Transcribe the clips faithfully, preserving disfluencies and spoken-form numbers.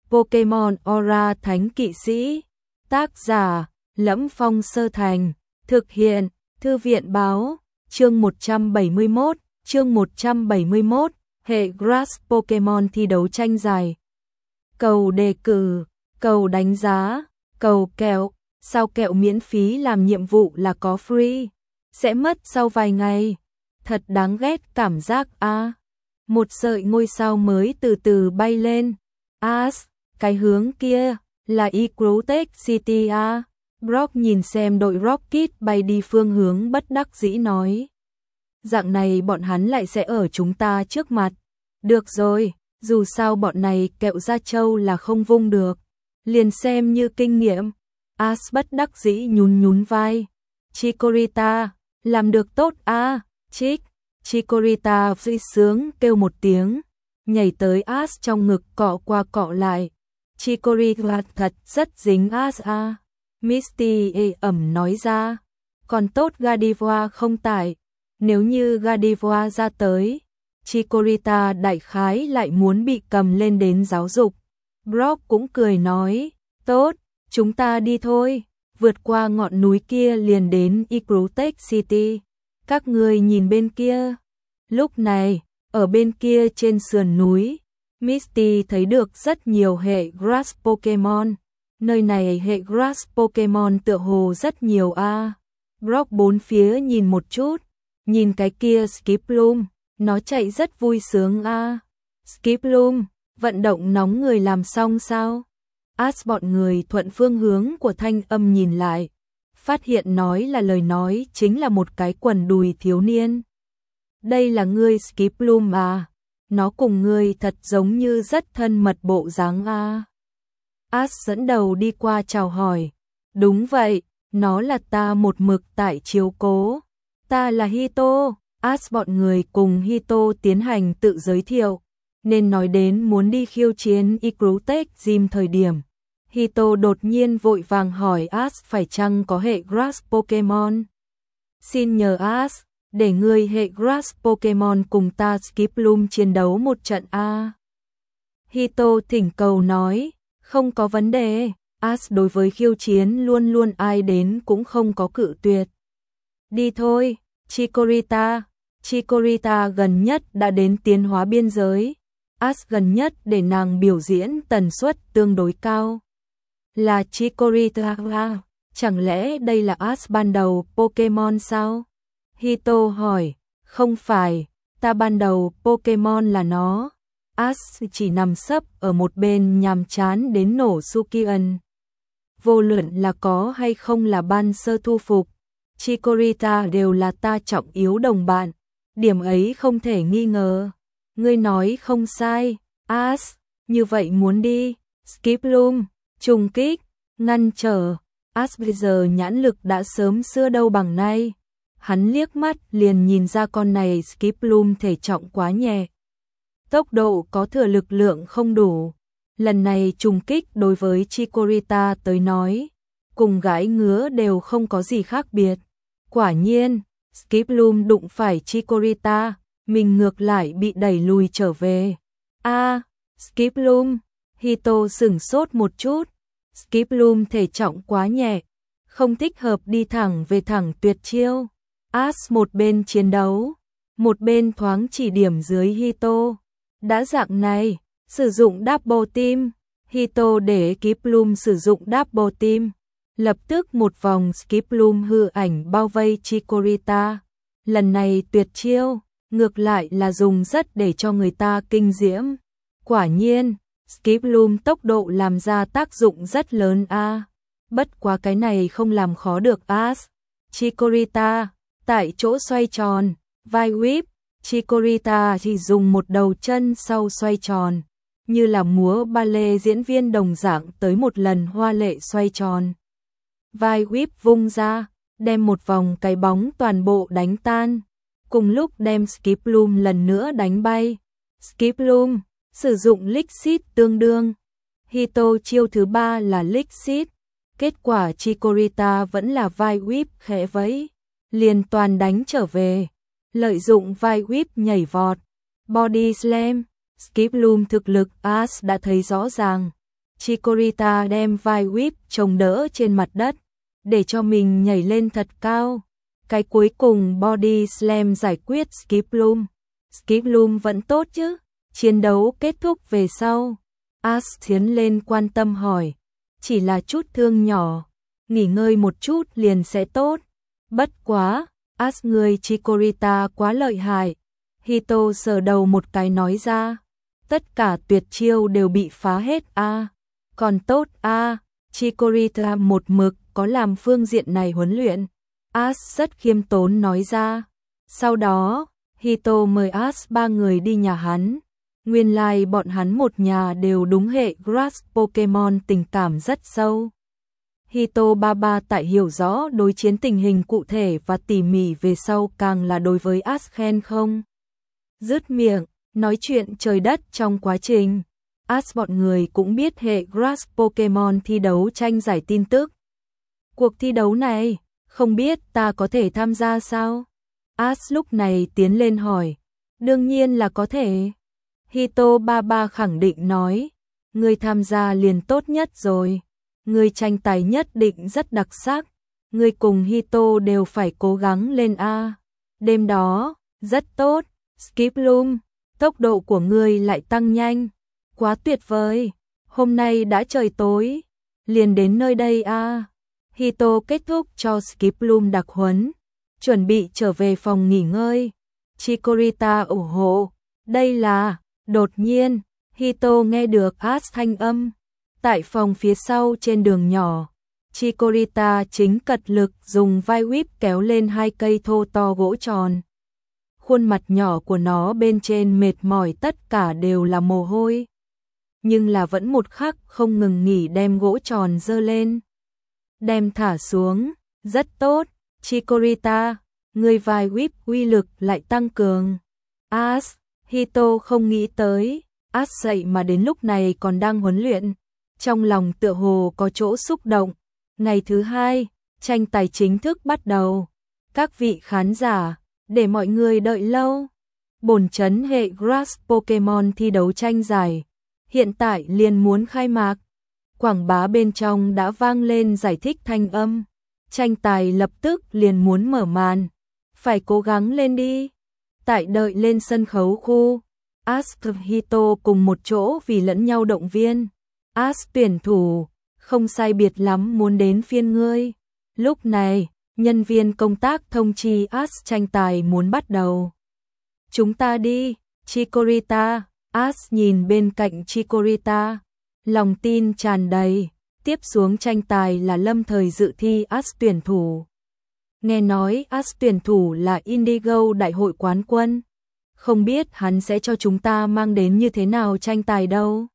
Pokemon Aura Thánh Kỵ Sĩ. Tác giả: Lẫm Phong Sơ Thành. Thực hiện: Thư viện báo. Chương một trăm bảy mươi mốt, chương một trăm bảy mươi mốt, hệ Grass Pokemon thi đấu tranh giải. Cầu đề cử, cầu đánh giá, cầu kẹo, sao kẹo miễn phí làm nhiệm vụ là có free, sẽ mất sau vài ngày. Thật đáng ghét cảm giác a. À. Một sợi ngôi sao mới từ từ bay lên. As, cái hướng kia là Ecruteak City a. À. Brock nhìn xem đội Rocket bay đi phương hướng bất đắc dĩ nói. Dạng này bọn hắn lại sẽ ở chúng ta trước mặt. Được rồi, dù sao bọn này kẹo da trâu là không vung được. Liền xem như kinh nghiệm. As bất đắc dĩ nhún nhún vai. Chikorita, làm được tốt a. À. Chích, Chikorita vui sướng kêu một tiếng. Nhảy tới As trong ngực cọ qua cọ lại. Chikorita thật rất dính As a. À. Misty ê ẩm nói ra. Còn tốt Gardevoir không tải. Nếu như Gardevoir ra tới, Chikorita đại khái lại muốn bị cầm lên đến giáo dục. Brock cũng cười nói, tốt, chúng ta đi thôi, vượt qua ngọn núi kia liền đến Ecruteak City. Các người nhìn bên kia. Lúc này, ở bên kia trên sườn núi, Misty thấy được rất nhiều hệ Grass Pokemon. Nơi này hệ Grass Pokemon tựa hồ rất nhiều a. À. Brock bốn phía nhìn một chút, nhìn cái kia Skiploom, nó chạy rất vui sướng a. À. Skiploom, vận động nóng người làm xong sao? As bọn người thuận phương hướng của thanh âm nhìn lại, phát hiện nói là lời nói chính là một cái quần đùi thiếu niên. Đây là ngươi Skiploom à? Nó cùng ngươi thật giống như rất thân mật bộ dáng a. À. As dẫn đầu đi qua chào hỏi. Đúng vậy, nó là ta một mực tại chiếu cố. Ta là Hito. As bọn người cùng Hito tiến hành tự giới thiệu, nên nói đến muốn đi khiêu chiến Ecruteak Gym thời điểm. Hito đột nhiên vội vàng hỏi As phải chăng có hệ Grass Pokemon. Xin nhờ As, để ngươi hệ Grass Pokemon cùng ta Skiploom chiến đấu một trận a. Hito thỉnh cầu nói. Không có vấn đề, As đối với khiêu chiến luôn luôn ai đến cũng không có cự tuyệt. Đi thôi, Chikorita. Chikorita gần nhất đã đến tiến hóa biên giới. As gần nhất để nàng biểu diễn tần suất tương đối cao. Là Chikorita, chẳng lẽ đây là As ban đầu Pokemon sao? Hito hỏi, không phải, ta ban đầu Pokemon là nó. As chỉ nằm sấp ở một bên nhàm chán đến nổ Sukian. Vô luận là có hay không là ban sơ thu phục, Chikorita đều là ta trọng yếu đồng bạn. Điểm ấy không thể nghi ngờ. Ngươi nói không sai, As, như vậy muốn đi. Skiploom, trùng kích, ngăn trở. As bây giờ nhãn lực đã sớm xưa đâu bằng nay. Hắn liếc mắt liền nhìn ra con này Skiploom thể trọng quá nhẹ. Tốc độ có thừa lực lượng không đủ. Lần này trùng kích đối với Chikorita tới nói, cùng gãi ngứa đều không có gì khác biệt. Quả nhiên, Skiploom đụng phải Chikorita, mình ngược lại bị đẩy lùi trở về. A, à, Skiploom, Hito sửng sốt một chút. Skiploom thể trọng quá nhẹ, không thích hợp đi thẳng về thẳng tuyệt chiêu. As một bên chiến đấu, một bên thoáng chỉ điểm dưới Hito. Đã dạng này, sử dụng Double Team, Hito để Skiploom sử dụng Double Team. Lập tức một vòng Skiploom hư ảnh bao vây Chikorita. Lần này tuyệt chiêu, ngược lại là dùng rất để cho người ta kinh diễm. Quả nhiên, Skiploom tốc độ làm ra tác dụng rất lớn a. À. Bất quá cái này không làm khó được As. Chikorita, tại chỗ xoay tròn, vai whip. Chikorita chỉ dùng một đầu chân sau xoay tròn, như là múa ballet diễn viên đồng dạng tới một lần hoa lệ xoay tròn. Vai whip vung ra, đem một vòng cái bóng toàn bộ đánh tan, cùng lúc đem Skiploom lần nữa đánh bay. Skiploom, sử dụng Lick Seed tương đương. Hito chiêu thứ ba là Lick Seed, kết quả Chikorita vẫn là vai whip khẽ vẫy, liền toàn đánh trở về. Lợi dụng vai whip nhảy vọt, body slam, Skiploom thực lực As đã thấy rõ ràng. Chikorita đem vai whip chống đỡ trên mặt đất, để cho mình nhảy lên thật cao. Cái cuối cùng Body Slam giải quyết Skiploom. Skiploom vẫn tốt chứ? Chiến đấu kết thúc về sau. Ash tiến lên quan tâm hỏi. Chỉ là chút thương nhỏ, nghỉ ngơi một chút liền sẽ tốt. Bất quá, Ash người Chikorita quá lợi hại. Hito sờ đầu một cái nói ra. Tất cả tuyệt chiêu đều bị phá hết a. À. Còn tốt a, à. Chikorita một mực có làm phương diện này huấn luyện. Ash rất khiêm tốn nói ra. Sau đó, Hito mời Ash ba người đi nhà hắn. Nguyên lai like bọn hắn một nhà đều đúng hệ Grass Pokemon, tình cảm rất sâu. Hito Baba tại hiểu rõ đối chiến tình hình cụ thể và tỉ mỉ về sau càng là đối với Ash khen không dứt miệng, nói chuyện trời đất trong quá trình. Ash bọn người cũng biết hệ Grass Pokemon thi đấu tranh giải tin tức. Cuộc thi đấu này, không biết ta có thể tham gia sao? Ash lúc này tiến lên hỏi. Đương nhiên là có thể. Hito Baba khẳng định nói. Người tham gia liền tốt nhất rồi. Người tranh tài nhất định rất đặc sắc. Người cùng Hito đều phải cố gắng lên A. Đêm đó, rất tốt. Skiploom, tốc độ của ngươi lại tăng nhanh. Quá tuyệt vời. Hôm nay đã trời tối. Liền đến nơi đây A. Hito kết thúc cho Skiploom đặc huấn. Chuẩn bị trở về phòng nghỉ ngơi. Chikorita ủng hộ. Đây là... Đột nhiên, Hito nghe được Ash thanh âm. Tại phòng phía sau trên đường nhỏ, Chikorita chính cật lực dùng vai whip kéo lên hai cây thô to gỗ tròn. Khuôn mặt nhỏ của nó bên trên mệt mỏi, tất cả đều là mồ hôi. Nhưng là vẫn một khắc không ngừng nghỉ đem gỗ tròn dơ lên. Đem thả xuống, rất tốt, Chikorita, người vai whip uy lực lại tăng cường. Ash, Hito không nghĩ tới, Ash dậy mà đến lúc này còn đang huấn luyện. Trong lòng tựa hồ có chỗ xúc động. Ngày thứ hai, tranh tài chính thức bắt đầu. Các vị khán giả, để mọi người đợi lâu. Bổn chấn hệ Grass Pokemon thi đấu tranh giải. Hiện tại liền muốn khai mạc. Quảng bá bên trong đã vang lên giải thích thanh âm. Tranh tài lập tức liền muốn mở màn. Phải cố gắng lên đi. Tại đợi lên sân khấu khu, Ash và Hito cùng một chỗ vì lẫn nhau động viên. Ash tuyển thủ, không sai biệt lắm muốn đến phiên ngươi. Lúc này, nhân viên công tác thông chi Ash tranh tài muốn bắt đầu. Chúng ta đi, Chikorita. Ash nhìn bên cạnh Chikorita, lòng tin tràn đầy. Tiếp xuống tranh tài là lâm thời dự thi Ash tuyển thủ. Nghe nói Ash tuyển thủ là Indigo đại hội quán quân. Không biết hắn sẽ cho chúng ta mang đến như thế nào tranh tài đâu.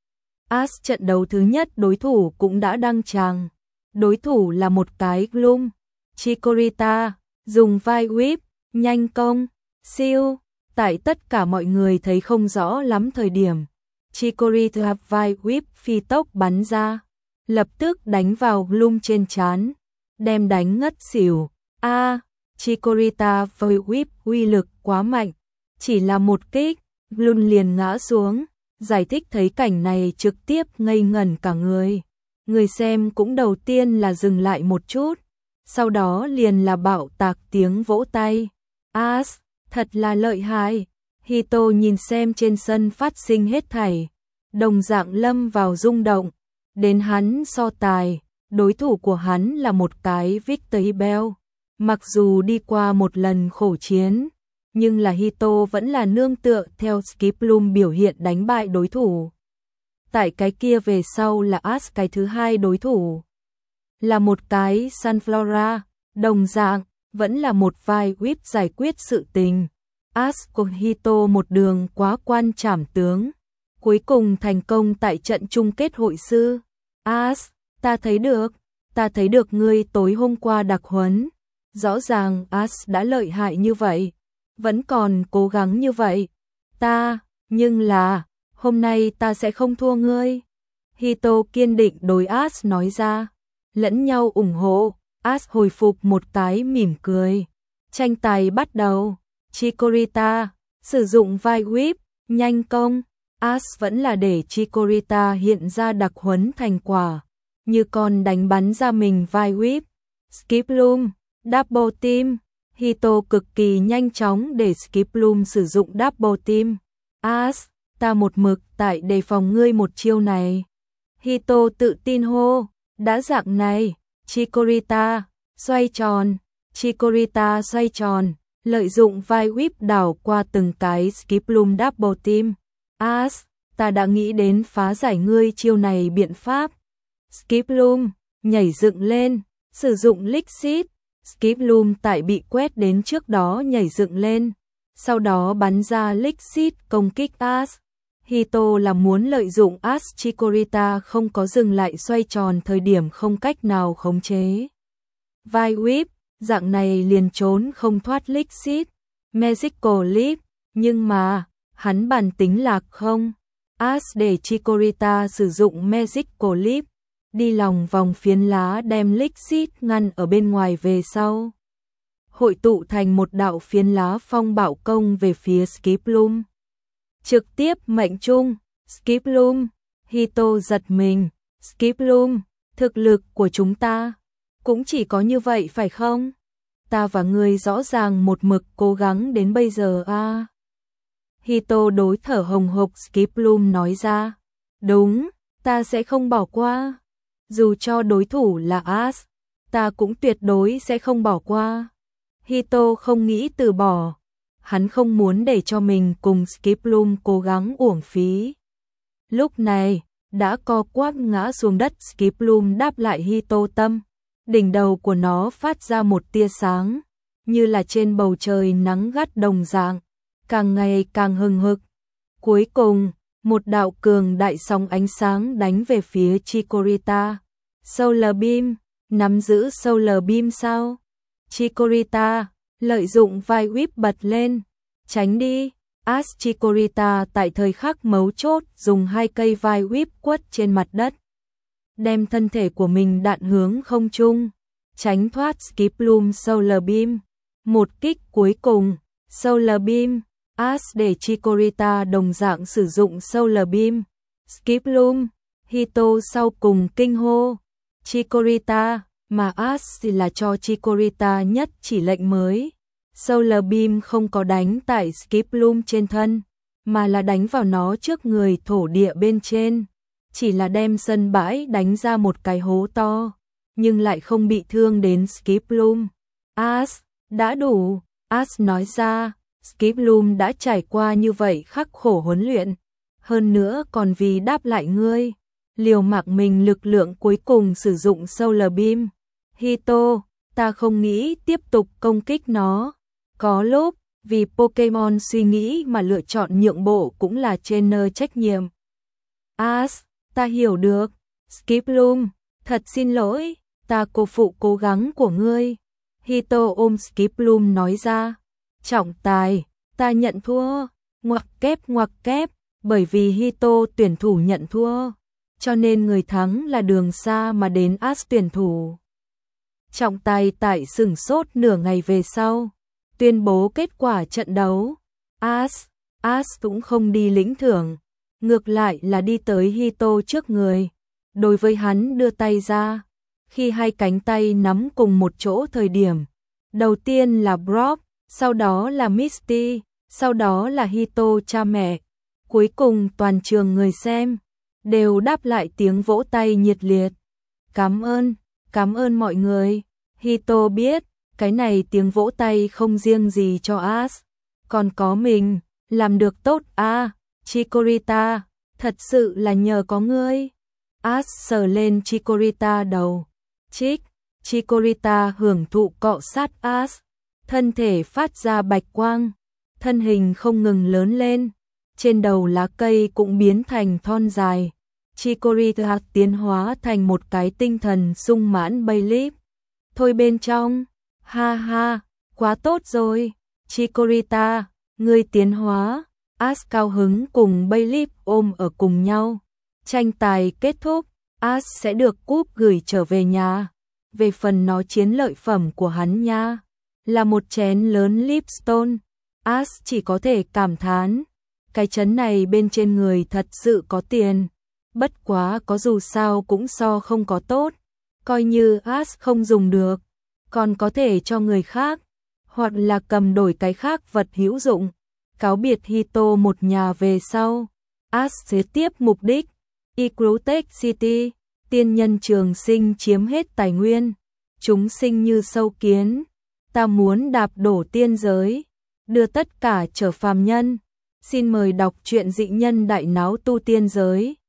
Ash trận đấu thứ nhất đối thủ cũng đã đăng tràng. Đối thủ là một cái Gloom. Chikorita, dùng vai whip, nhanh công, siêu. Tại tất cả mọi người thấy không rõ lắm thời điểm, Chikorita vai whip phi tốc bắn ra. Lập tức đánh vào Gloom trên trán. Đem đánh ngất xỉu. A, à, Chikorita với whip uy lực quá mạnh, chỉ là một kích, Gloom liền ngã xuống. Giải thích thấy cảnh này trực tiếp ngây ngẩn cả người. Người xem cũng đầu tiên là dừng lại một chút, sau đó liền là bạo tạc tiếng vỗ tay. Ash, thật là lợi hại. Hito nhìn xem trên sân phát sinh hết thảy, đồng dạng lâm vào rung động. Đến hắn so tài, đối thủ của hắn là một cái Victreebel. Mặc dù đi qua một lần khổ chiến, nhưng là Hito vẫn là nương tựa theo Skiploom biểu hiện đánh bại đối thủ. Tại cái kia về sau là Ash cái thứ hai đối thủ. Là một cái Sunflora, đồng dạng, vẫn là một vai whip giải quyết sự tình. Ash cùng Hito một đường quá quan trảm tướng. Cuối cùng thành công tại trận chung kết hội sư. Ash, ta thấy được, ta thấy được ngươi tối hôm qua đặc huấn. Rõ ràng Ash đã lợi hại như vậy, vẫn còn cố gắng như vậy. Ta, nhưng là, hôm nay ta sẽ không thua ngươi. Hito kiên định đối Ash nói ra. Lẫn nhau ủng hộ, Ash hồi phục một cái mỉm cười. Tranh tài bắt đầu. Chikorita, sử dụng vai whip, nhanh công. Ash vẫn là để Chikorita hiện ra đặc huấn thành quả, như con đánh bắn ra mình vai whip, Skip Loom, Double Team. Hito cực kỳ nhanh chóng để Skip Loom sử dụng Double Team. Ash, ta một mực tại đề phòng ngươi một chiêu này. Hito tự tin hô, đã dạng này, Chikorita, xoay tròn, Chikorita xoay tròn, lợi dụng vai whip đảo qua từng cái Skip Loom Double Team. Ash, ta đã nghĩ đến phá giải ngươi chiêu này biện pháp. Skip Loom, nhảy dựng lên, sử dụng Lick Seed. Skip Loom tại bị quét đến trước đó nhảy dựng lên, sau đó bắn ra Lick Seed công kích Ash. Hito là muốn lợi dụng Ash Chikorita không có dừng lại xoay tròn thời điểm không cách nào khống chế vai whip, dạng này liền trốn không thoát Lick Seed, Magical Leap, nhưng mà, hắn bản tính lạc không. Ash để Chikorita sử dụng Magical Leap, đi lòng vòng phiến lá đem Lick Seed ngăn ở bên ngoài về sau. Hội tụ thành một đạo phiến lá phong bạo công về phía Skip Loom. Trực tiếp mệnh trung, Skip Loom. Hito giật mình, Skip Loom, thực lực của chúng ta cũng chỉ có như vậy phải không? Ta và ngươi rõ ràng một mực cố gắng đến bây giờ a. À. Hito đối thở hồng hộc Skip Loom nói ra, đúng, ta sẽ không bỏ qua. Dù cho đối thủ là Ash, ta cũng tuyệt đối sẽ không bỏ qua. Hito không nghĩ từ bỏ, hắn không muốn để cho mình cùng Skip Loom cố gắng uổng phí. Lúc này, đã co quắp ngã xuống đất, Skip Loom đáp lại Hito tâm, đỉnh đầu của nó phát ra một tia sáng, như là trên bầu trời nắng gắt đồng dạng, càng ngày càng hừng hực. Cuối cùng, một đạo cường đại sóng ánh sáng đánh về phía Chikorita. Solar Beam, nắm giữ Solar Beam sao? Chikorita, lợi dụng vai whip bật lên, tránh đi. Ash Chikorita tại thời khắc mấu chốt dùng hai cây vai whip quất trên mặt đất, đem thân thể của mình đạn hướng không trung, tránh thoát Skip Loom Solar Beam. Một kích cuối cùng, Solar Beam. Ash để Chikorita đồng dạng sử dụng Solar Beam. Skip Loom. Hito sau cùng kinh hô, Chikorita, mà Ash thì là cho Chikorita nhất chỉ lệnh mới. Solar Beam không có đánh tại Skip Loom trên thân, mà là đánh vào nó trước người thổ địa bên trên. Chỉ là đem sân bãi đánh ra một cái hố to, nhưng lại không bị thương đến Skip Loom. Ash, đã đủ, Ash nói ra, Skip Loom đã trải qua như vậy khắc khổ huấn luyện, hơn nữa còn vì đáp lại ngươi, liều mạng mình lực lượng cuối cùng sử dụng Solar Beam. Hito, ta không nghĩ tiếp tục công kích nó. Có lúc, vì Pokemon suy nghĩ mà lựa chọn nhượng bộ cũng là trainer trách nhiệm. Ash, ta hiểu được. Skip Loom, thật xin lỗi, ta cô phụ cố gắng của ngươi. Hito ôm Skip Loom nói ra, trọng tài, ta nhận thua. Ngoặc kép ngoặc kép, bởi vì Hito tuyển thủ nhận thua, cho nên người thắng là đường xa mà đến Ash tuyển thủ. Trọng tài tại sửng sốt nửa ngày về sau, tuyên bố kết quả trận đấu. Ash, Ash cũng không đi lĩnh thưởng, ngược lại là đi tới Hito trước người. Đối với hắn đưa tay ra, khi hai cánh tay nắm cùng một chỗ thời điểm, đầu tiên là Brock, sau đó là Misty, sau đó là Hito cha mẹ. Cuối cùng toàn trường người xem đều đáp lại tiếng vỗ tay nhiệt liệt. Cảm ơn, cảm ơn mọi người. Hito biết, cái này tiếng vỗ tay không riêng gì cho Ash, còn có mình, làm được tốt a, à, Chikorita, thật sự là nhờ có ngươi. Ash sờ lên Chikorita đầu, chích, Chikorita hưởng thụ cọ sát Ash, thân thể phát ra bạch quang, thân hình không ngừng lớn lên, trên đầu lá cây cũng biến thành thon dài. Chikorita tiến hóa thành một cái tinh thần sung mãn Bayleaf. Thôi bên trong, ha ha, quá tốt rồi, Chikorita, ngươi tiến hóa. Ash cao hứng cùng Bayleaf ôm ở cùng nhau. Tranh tài kết thúc, Ash sẽ được cúp gửi trở về nhà. Về phần nó chiến lợi phẩm của hắn nha, là một chén lớn Lipstone. Ash chỉ có thể cảm thán, cái trấn này bên trên người thật sự có tiền, bất quá có dù sao cũng so không có tốt, coi như As không dùng được, còn có thể cho người khác, hoặc là cầm đổi cái khác vật hữu dụng. Cáo biệt Hito một nhà về sau, As sẽ tiếp mục đích, Ecrutech City, tiên nhân trường sinh chiếm hết tài nguyên, chúng sinh như sâu kiến, ta muốn đạp đổ tiên giới, đưa tất cả trở phàm nhân. Xin mời đọc truyện Dị Nhân Đại Náo Tu Tiên Giới.